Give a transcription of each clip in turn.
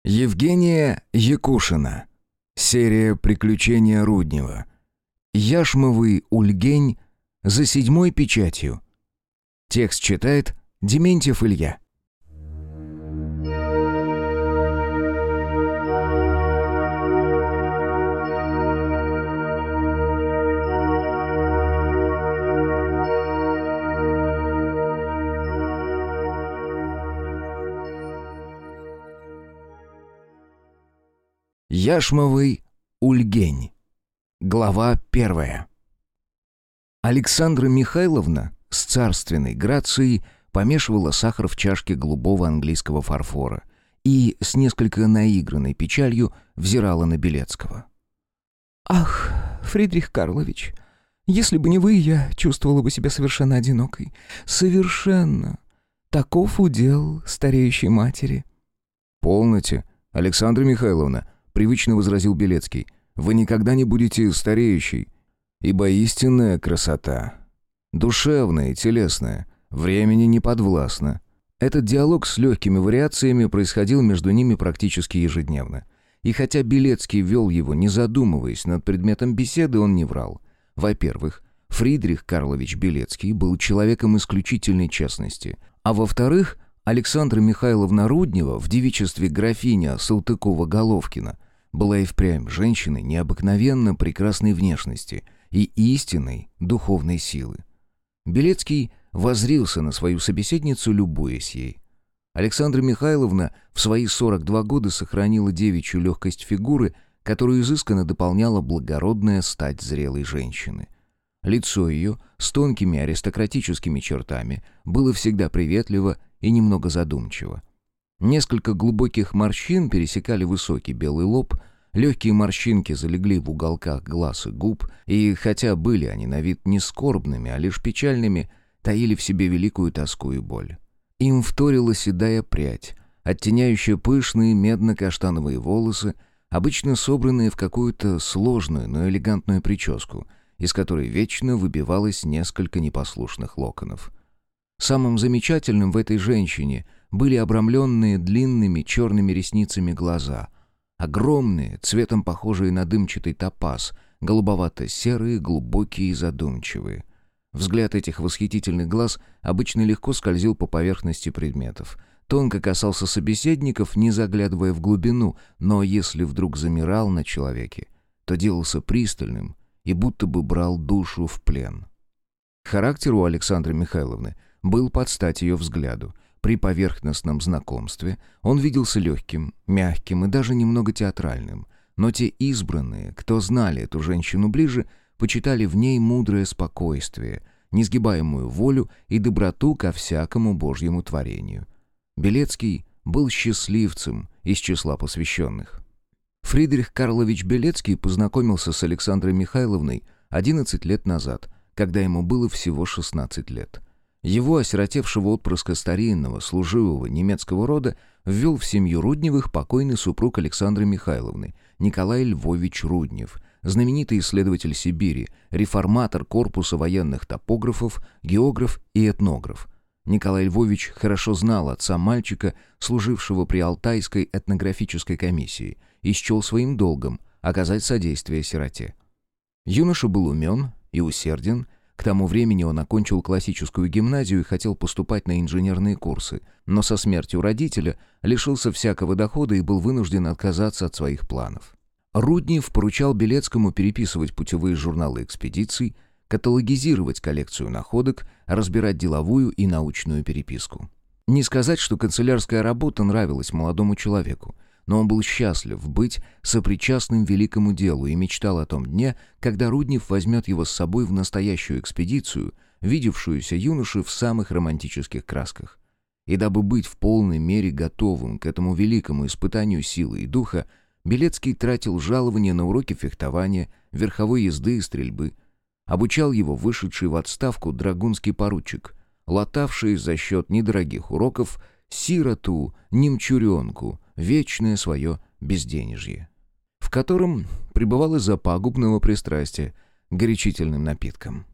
Евгения Якушина. Серия «Приключения Руднева». Яшмовый Ульгень за 7-й печатью. Текст читает Дементьев Илья. Яшмовый Ульгень. Глава 1. Александра Михайловна с царственной грацией помешивала сахар в чашке голубого английского фарфора и с несколько наигранной печалью взирала на Белецкого. «Ах, Фридрих Карлович, если бы не вы, я чувствовала бы себя совершенно одинокой. Совершенно. Таков удел стареющей матери». «Полноте, Александра Михайловна», — привычно возразил Белецкий. «Вы никогда не будете стареющей, ибо истинная красота, душевная и телесная, времени не подвластна». Этот диалог с легкими вариациями происходил между ними практически ежедневно. И хотя Белецкий вел его, не задумываясь над предметом беседы, он не врал. Во-первых, Фридрих Карлович Белецкий был человеком исключительной честности, а во-вторых, Александра Михайловна Руднева в девичестве графиня Салтыкова-Головкина была и впрямь женщиной необыкновенно прекрасной внешности и истинной духовной силы. Белецкий воззрился на свою собеседницу, любуясь ей. Александра Михайловна в свои 42 года сохранила девичью легкость фигуры, которую изысканно дополняла благородная стать зрелой женщины. Лицо ее с тонкими аристократическими чертами было всегда приветливо и немного задумчиво. Несколько глубоких морщин пересекали высокий белый лоб, легкие морщинки залегли в уголках глаз и губ, и хотя были они на вид не скорбными, а лишь печальными, таили в себе великую тоску и боль. Им вторила седая прядь, оттеняющая пышные медно-каштановые волосы, обычно собранные в какую-то сложную, но элегантную прическу, из которой вечно выбивалось несколько непослушных локонов. Самым замечательным в этой женщине были обрамленные длинными черными ресницами глаза, огромные, цветом похожие на дымчатый топаз, голубовато-серые, глубокие и задумчивые. Взгляд этих восхитительных глаз обычно легко скользил по поверхности предметов, тонко касался собеседников, не заглядывая в глубину, но если вдруг замирал на человеке, то делался пристальным и будто бы брал душу в плен. Характер у Александры Михайловны был под стать ее взгляду. При поверхностном знакомстве он виделся легким, мягким и даже немного театральным, но те избранные, кто знали эту женщину ближе, почитали в ней мудрое спокойствие, несгибаемую волю и доброту ко всякому божьему творению. Белецкий был счастливцем из числа посвященных. Фридрих Карлович Белецкий познакомился с Александрой Михайловной 11 лет назад, когда ему было всего 16 лет. Его, осиротевшего отпрыска старинного, служивого немецкого рода, ввел в семью Рудневых покойный супруг Александры Михайловны, Николай Львович Руднев, знаменитый исследователь Сибири, реформатор корпуса военных топографов, географ и этнограф. Николай Львович хорошо знал отца мальчика, служившего при Алтайской этнографической комиссии, и счел своим долгом оказать содействие сироте. Юноша был умен и усерден. К тому времени он окончил классическую гимназию и хотел поступать на инженерные курсы, но со смертью родителя лишился всякого дохода и был вынужден отказаться от своих планов. Руднев поручал Белецкому переписывать путевые журналы экспедиций, каталогизировать коллекцию находок, разбирать деловую и научную переписку. Не сказать, что канцелярская работа нравилась молодому человеку, но он был счастлив быть сопричастным великому делу и мечтал о том дне, когда Руднев возьмет его с собой в настоящую экспедицию, видевшуюся юноше в самых романтических красках. И дабы быть в полной мере готовым к этому великому испытанию силы и духа, Белецкий тратил жалования на уроки фехтования, верховой езды и стрельбы. Обучал его вышедший в отставку драгунский поручик, латавший за счет недорогих уроков сироту, немчуренку, вечное свое безденежье, в котором пребывал из-за пагубного пристрастия к горячительным напиткам.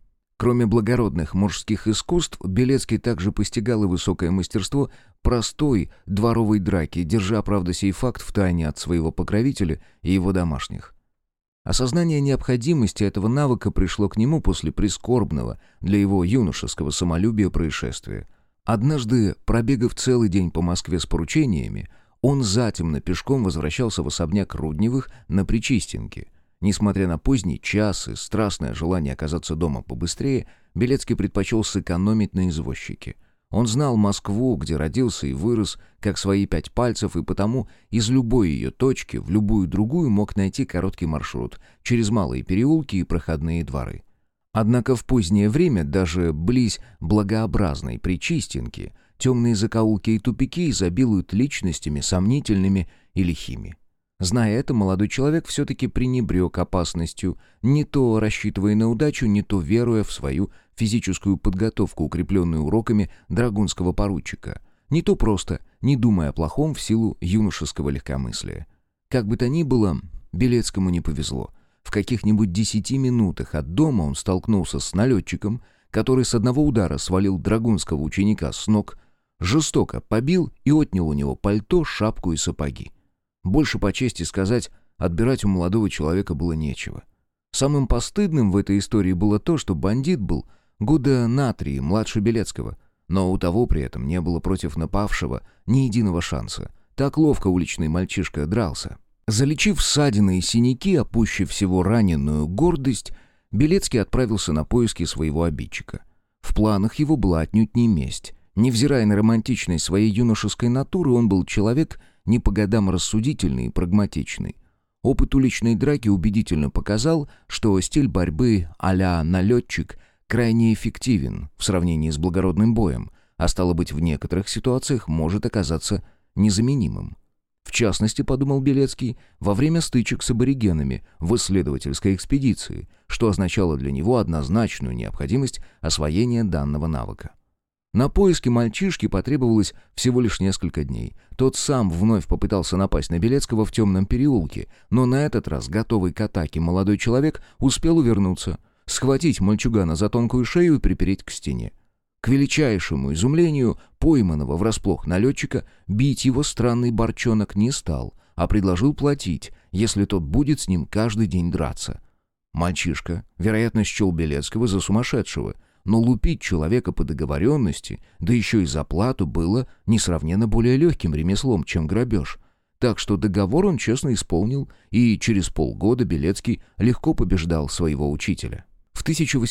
Кроме благородных мужских искусств, Белецкий также постигал и высокое мастерство простой дворовой драки, держа, правда, сей факт в тайне от своего покровителя и его домашних. Осознание необходимости этого навыка пришло к нему после прискорбного для его юношеского самолюбия происшествия. Однажды, пробегав целый день по Москве с поручениями, он затемно пешком возвращался в особняк Рудневых на Причистенке. Несмотря на поздний час и страстное желание оказаться дома побыстрее, Белецкий предпочел сэкономить на извозчике. Он знал Москву, где родился и вырос, как свои 5 пальцев, и потому из любой ее точки в любую другую мог найти короткий маршрут через малые переулки и проходные дворы. Однако в позднее время, даже близ благообразной Причистенки, темные закоулки и тупики изобилуют личностями сомнительными и лихими. Зная это, молодой человек все-таки пренебрег опасностью, не то рассчитывая на удачу, не то веруя в свою физическую подготовку, укрепленную уроками драгунского поручика, не то просто не думая о плохом в силу юношеского легкомыслия. Как бы то ни было, Белецкому не повезло. В каких-нибудь 10 минутах от дома он столкнулся с налетчиком, который с одного удара свалил драгунского ученика с ног, жестоко побил и отнял у него пальто, шапку и сапоги. Больше, по чести сказать, отбирать у молодого человека было нечего. Самым постыдным в этой истории было то, что бандит был года на 3 младше Белецкого, но у того при этом не было против напавшего ни единого шанса. Так ловко уличный мальчишка дрался. Залечив ссадины и синяки, а пуще всего раненую гордость, Белецкий отправился на поиски своего обидчика. В планах его была отнюдь не месть. Невзирая на романтичность своей юношеской натуры, он был человек не по годам рассудительный и прагматичный. Опыт уличной драки убедительно показал, что стиль борьбы а-ля налетчик крайне эффективен в сравнении с благородным боем, а стало быть, в некоторых ситуациях может оказаться незаменимым. В частности, подумал Белецкий, во время стычек с аборигенами в исследовательской экспедиции, что означало для него однозначную необходимость освоения данного навыка. На поиски мальчишки потребовалось всего лишь несколько дней. Тот сам вновь попытался напасть на Белецкого в темном переулке, но на этот раз, готовый к атаке, молодой человек успел увернуться, схватить мальчугана за тонкую шею и припереть к стене. К величайшему изумлению пойманного врасплох налетчика бить его странный борчонок не стал, а предложил платить, если тот будет с ним каждый день драться. Мальчишка, вероятно, счел Белецкого за сумасшедшего, но лупить человека по договоренности, да еще и за плату, было несравненно более легким ремеслом, чем грабеж. Так что договор он честно исполнил, и через полгода Белецкий легко побеждал своего учителя. В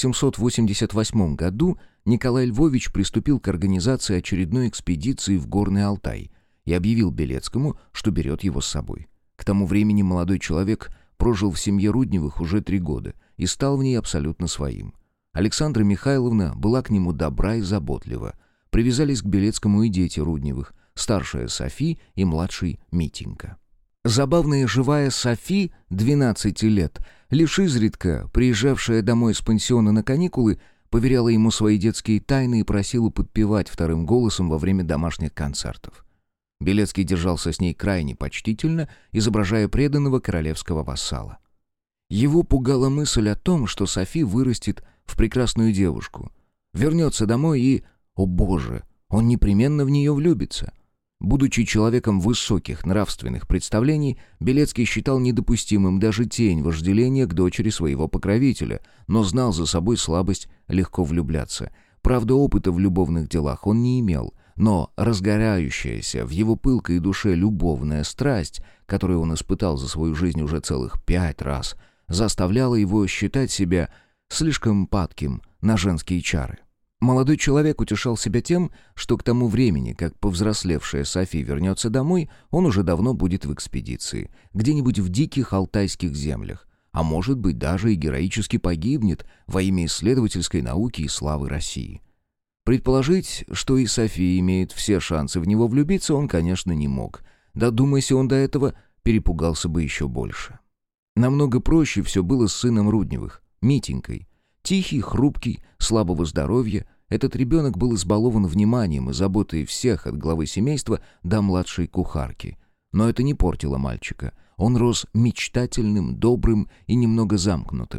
1888 году Николай Львович приступил к организации очередной экспедиции в Горный Алтай и объявил Белецкому, что берет его с собой. К тому времени молодой человек прожил в семье Рудневых уже 3 года и стал в ней абсолютно своим. Александра Михайловна была к нему добра и заботлива. Привязались к Белецкому и дети Рудневых, старшая Софи и младший Митенька. Забавная и живая Софи, 12 лет, лишь изредка приезжавшая домой из пансиона на каникулы, поверяла ему свои детские тайны и просила подпевать вторым голосом во время домашних концертов. Белецкий держался с ней крайне почтительно, изображая преданного королевского вассала. Его пугала мысль о том, что Софи вырастет в прекрасную девушку, вернется домой и, о боже, он непременно в нее влюбится. Будучи человеком высоких нравственных представлений, Белецкий считал недопустимым даже тень вожделения к дочери своего покровителя, но знал за собой слабость легко влюбляться. Правда, опыта в любовных делах он не имел, но разгорающаяся в его пылкой душе любовная страсть, которую он испытал за свою жизнь уже целых 5 раз, заставляла его считать себя слишком падким на женские чары. Молодой человек утешал себя тем, что к тому времени, как повзрослевшая Софи вернется домой, он уже давно будет в экспедиции, где-нибудь в диких алтайских землях, а может быть даже и героически погибнет во имя исследовательской науки и славы России. Предположить, что и София имеет все шансы в него влюбиться, он, конечно, не мог. Додумайся он до этого, перепугался бы еще больше. Намного проще все было с сыном Рудневых, Митенькой. Тихий, хрупкий, слабого здоровья, этот ребенок был избалован вниманием и заботой всех от главы семейства до младшей кухарки. Но это не портило мальчика. Он рос мечтательным, добрым и немного замкнутым.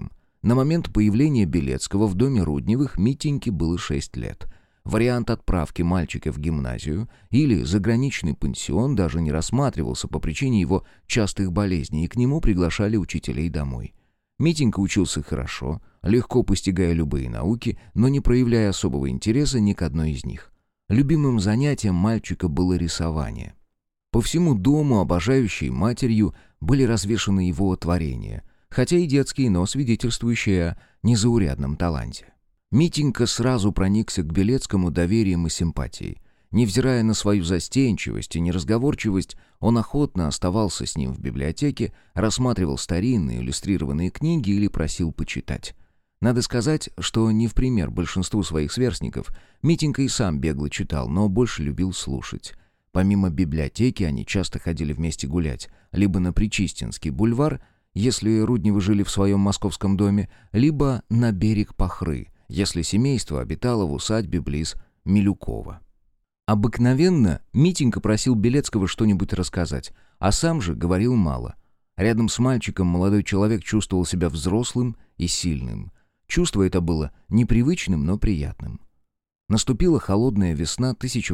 На момент появления Белецкого в доме Рудневых Митеньке было 6 лет. Вариант отправки мальчика в гимназию или заграничный пансион даже не рассматривался по причине его частых болезней, и к нему приглашали учителей домой. Митенька учился хорошо, легко постигая любые науки, но не проявляя особого интереса ни к одной из них. Любимым занятием мальчика было рисование. По всему дому, обожающей матерью, были развешаны его творения, хотя и детские, но свидетельствующие о незаурядном таланте. Митенька сразу проникся к Белецкому доверием и симпатией. Невзирая на свою застенчивость и неразговорчивость, он охотно оставался с ним в библиотеке, рассматривал старинные иллюстрированные книги или просил почитать. Надо сказать, что не в пример большинству своих сверстников, Митенька и сам бегло читал, но больше любил слушать. Помимо библиотеки они часто ходили вместе гулять, либо на Причистинский бульвар, если Рудневы жили в своем московском доме, либо на берег Пахры, если семейство обитало в усадьбе близ Милюкова. Обыкновенно Митенька просил Белецкого что-нибудь рассказать, а сам же говорил мало. Рядом с мальчиком молодой человек чувствовал себя взрослым и сильным. Чувство это было непривычным, но приятным. Наступила холодная весна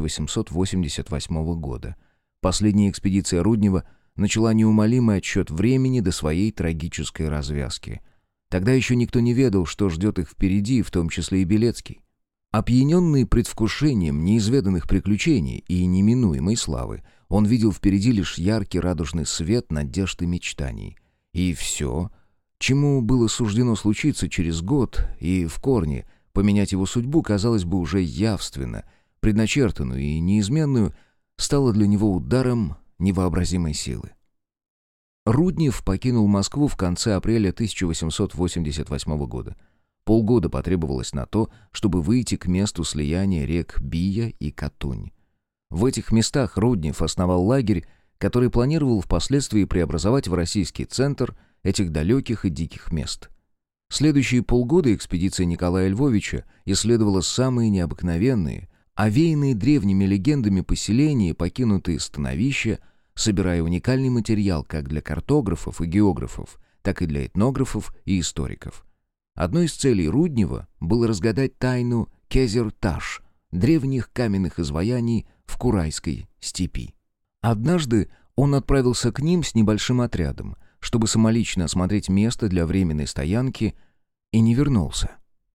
1888 года. Последняя экспедиция Руднева начала неумолимый отсчет времени до своей трагической развязки. Тогда еще никто не ведал, что ждет их впереди, в том числе и Белецкий. Опьяненный предвкушением неизведанных приключений и неминуемой славы, он видел впереди лишь яркий радужный свет надежд и мечтаний. И все, чему было суждено случиться через год и в корне поменять его судьбу, казалось бы, уже явственно, предначертанную и неизменную, стало для него ударом невообразимой силы. Руднев покинул Москву в конце апреля 1888 года. Полгода потребовалось на то, чтобы выйти к месту слияния рек Бия и Катунь. В этих местах Руднев основал лагерь, который планировал впоследствии преобразовать в российский центр этих далеких и диких мест. Следующие полгода экспедиция Николая Львовича исследовала самые необыкновенные, овеянные древними легендами поселения и покинутые становища, собирая уникальный материал как для картографов и географов, так и для этнографов и историков. Одной из целей Руднева было разгадать тайну Кезер-Таш, древних каменных изваяний в Курайской степи. Однажды он отправился к ним с небольшим отрядом, чтобы самолично осмотреть место для временной стоянки, и не вернулся.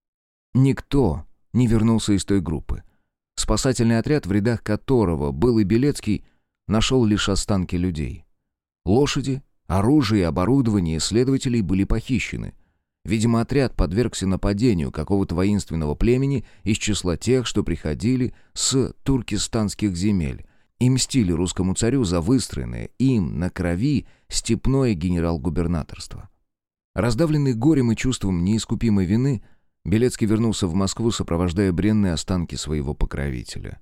Никто не вернулся из той группы. Спасательный отряд, в рядах которого был и Белецкий, нашел лишь останки людей. Лошади, оружие и оборудование следователей были похищены. Видимо, отряд подвергся нападению какого-то воинственного племени из числа тех, что приходили с туркестанских земель и мстили русскому царю за выстроенное им на крови степное генерал-губернаторство. Раздавленный горем и чувством неискупимой вины, Белецкий вернулся в Москву, сопровождая бренные останки своего покровителя.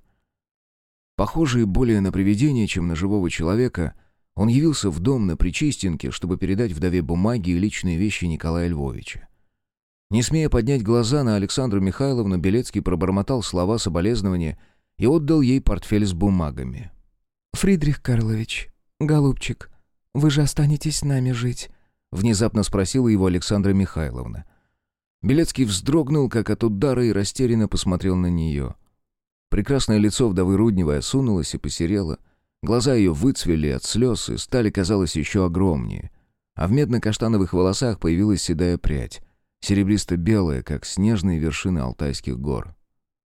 Похожий более на привидение, чем на живого человека, он явился в дом на Причистенке, чтобы передать вдове бумаги и личные вещи Николая Львовича. Не смея поднять глаза на Александру Михайловну, Белецкий пробормотал слова соболезнования и отдал ей портфель с бумагами. «Фридрих Карлович, голубчик, вы же останетесь с нами жить?» — внезапно спросила его Александра Михайловна. Белецкий вздрогнул, как от удара, и растерянно посмотрел на нее. Прекрасное лицо вдовы Рудневой осунулось и посерело. Глаза ее выцвели от слез и стали, казалось, еще огромнее. А в медно-каштановых волосах появилась седая прядь, серебристо-белая, как снежные вершины Алтайских гор.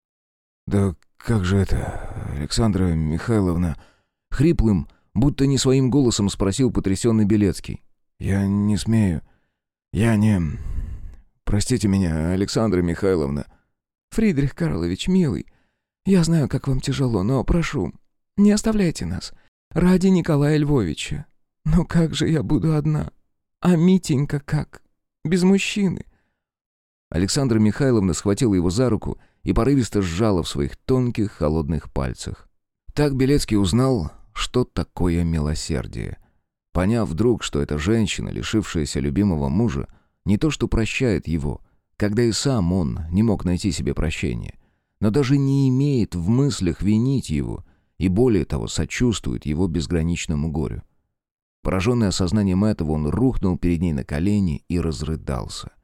«Да как же это, Александра Михайловна?» Хриплым, будто не своим голосом спросил потрясенный Белецкий. «Я не смею. Я не... Простите меня, Александра Михайловна». «Фридрих Карлович, милый, я знаю, как вам тяжело, но прошу, не оставляйте нас. Ради Николая Львовича. Но как же я буду одна? А Митенька как? Без мужчины?» Александра Михайловна схватила его за руку и порывисто сжала в своих тонких, холодных пальцах. Так Белецкий узнал, что такое милосердие. Поняв вдруг, что эта женщина, лишившаяся любимого мужа, не то что прощает его, когда и сам он не мог найти себе прощения, но даже не имеет в мыслях винить его, и более того, сочувствует его безграничному горю. Пораженный осознанием этого, он рухнул перед ней на колени и разрыдался.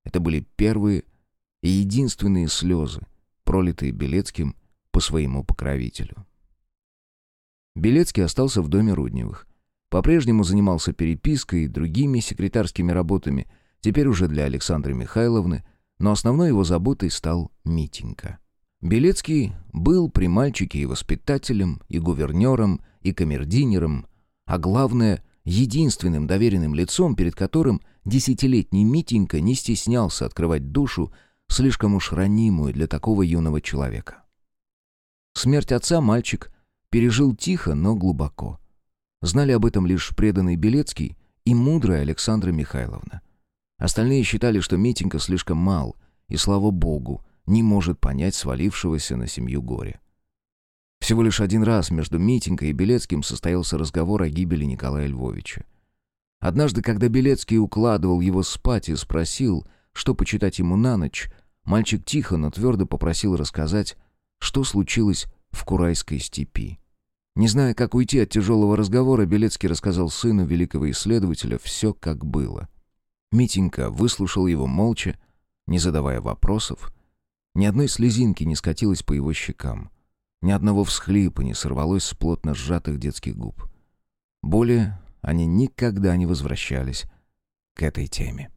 Это были первые и единственные слезы, пролитые Белецким по своему покровителю. Белецкий остался в доме Рудневых. По-прежнему занимался перепиской и другими секретарскими работами, теперь уже для Александры Михайловны, но основной его заботой стал Митенька. Белецкий был при мальчике и воспитателем, и гувернером, и камердинером, а главное, единственным доверенным лицом, перед которым десятилетний Митенька не стеснялся открывать душу, слишком уж ранимую для такого юного человека. Смерть отца мальчик пережил тихо, но глубоко. Знали об этом лишь преданный Белецкий и мудрая Александра Михайловна. Остальные считали, что Митенька слишком мал и, слава богу, не может понять свалившегося на семью горя. Всего лишь один раз между Митенькой и Белецким состоялся разговор о гибели Николая Львовича. Однажды, когда Белецкий укладывал его спать и спросил, что почитать ему на ночь, мальчик тихо, но твердо попросил рассказать, что случилось в Курайской степи. Не зная, как уйти от тяжелого разговора, Белецкий рассказал сыну великого исследователя все, как было. Митенька выслушал его молча, не задавая вопросов. Ни одной слезинки не скатилось по его щекам. Ни одного всхлипа не сорвалось с плотно сжатых детских губ. Более они никогда не возвращались к этой теме.